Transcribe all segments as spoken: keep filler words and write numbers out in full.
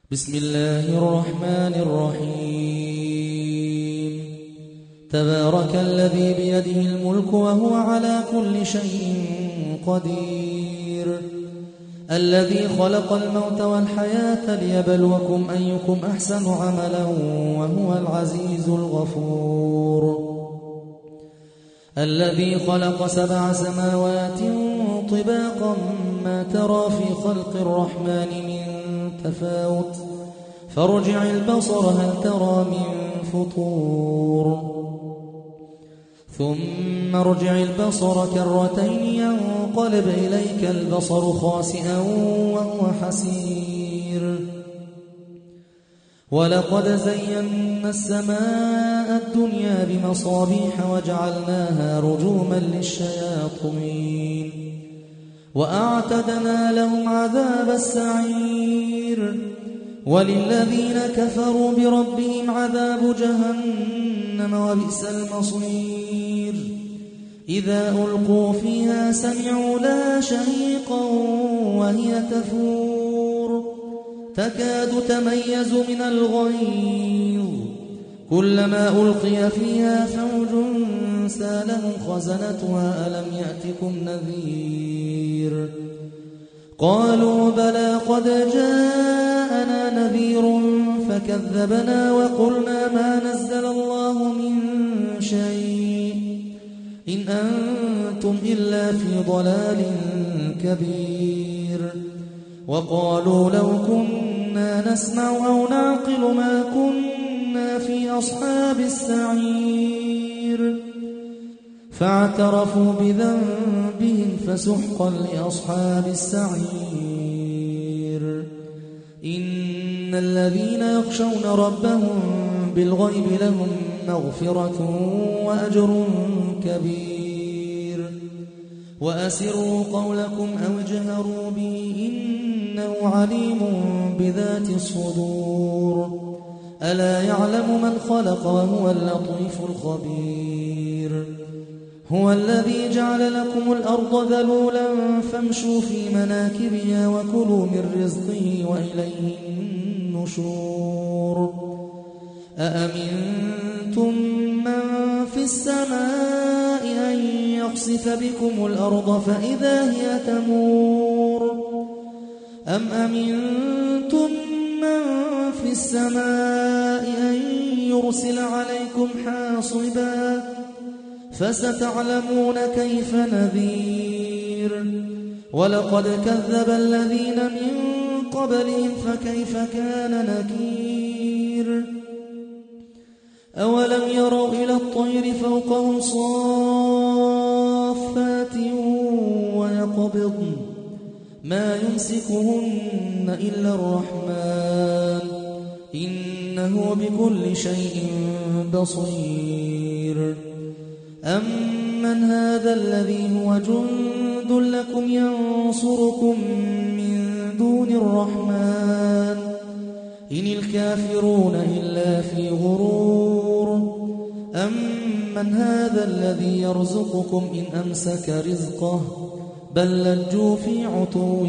بسم الله الرحمن الرحيم تبارك الذي بيده الملك وهو على كل شيء قدير الذي خلق الموت والحياة ليبلوكم أيكم أحسن عملا وهو العزيز الغفور الذي خلق سبع سماوات طباقا ما ترى في خلق الرحمن من تفاوت فارجع البصر هل ترى من فطور ثم ارجع البصر كرتين ينقلب إليك البصر خاسئا وهو حسير ولقد زينا السماء الدنيا بمصابيح وجعلناها رجوما للشياطين وأعتدنا لهم عذاب السعير وللذين كفروا بربهم عذاب جهنم وبئس المصير إذا ألقوا فيها سمعوا لها شهيقا وهي تفور تكاد تميز من الغيظ كلما ألقي فيها فوج سالهم خزنتها ألم يأتكم نذير قالوا بلى قد جاءنا نذير فكذبنا وقلنا ما نزل الله من شيء إن أنتم إلا في ضلال كبير وقالوا لو كنا نسمع أو نعقل ما كنا في أصحاب السعير فاعترفوا بذنبهم فسحقا لأصحاب السعير إن الذين يخشون ربهم بالغيب لهم مغفرة وأجر كبير وأسروا قولكم أو اجهروا به إنه عليم بذات الصدور ألا يعلم من خلق وهو اللطيف الخبير هو الذي جعل لكم الأرض ذلولا فامشوا في مناكبها وكلوا من رزقه وإليه النشور أأمنتم من في السماء أن يخسف بكم الأرض فإذا هي تمور أم أمنتم من في السماء أن يرسل عليكم حاصبا فستعلمون كيف نذير ولقد كذب الذين من قبلهم فكيف كان نكير أولم يروا إلى الطير فوقهم صافات ويقبضن ما يمسكهن إلا الرحمن إنه بكل شيء بصير أمن هذا الذي هو جند لكم ينصركم من دون الرحمن إن الكافرون إلا في غرور أمن هذا الذي يرزقكم إن أمسك رزقه بل لجوا في عتو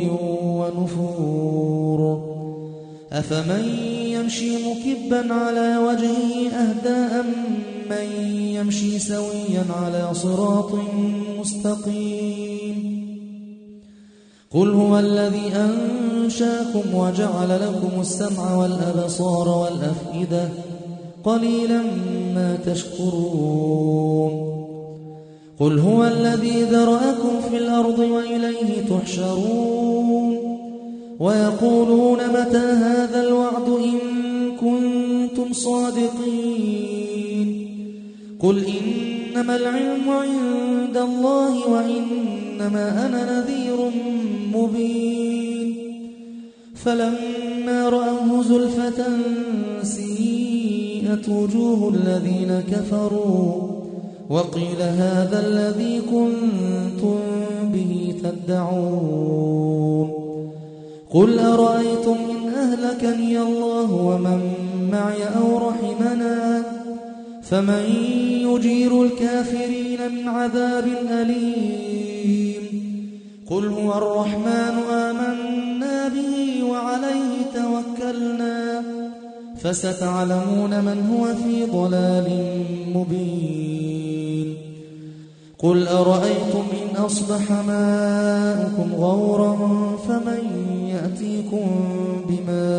ونفور أفمن يمشي مكبا على وجهه أهدى من يمشي سويا على صراط مستقيم قل هو الذي أنشاكم وجعل لكم السمع والأبصار والأفئدة قليلا ما تشكرون قل هو الذي ذرأكم في الأرض وإليه تحشرون ويقولون متى هذا الوعد إن كنتم صادقين قل إنما العلم عند الله وإنما أنا نذير مبين فلما رأوه زلفة سيئت وجوه الذين كفروا وقيل هذا الذي كنتم به تدعون قل أرأيتم إن أهلكني الله ومن معي أو رحمنا فمن يجير الكافرين من عذاب أليم قل هو الرحمن آمنا به وعليه توكلنا فستعلمون من هو في ضلال مبين قل أرأيتم إن أصبح ماؤكم غورا فمن يأتيكم بماء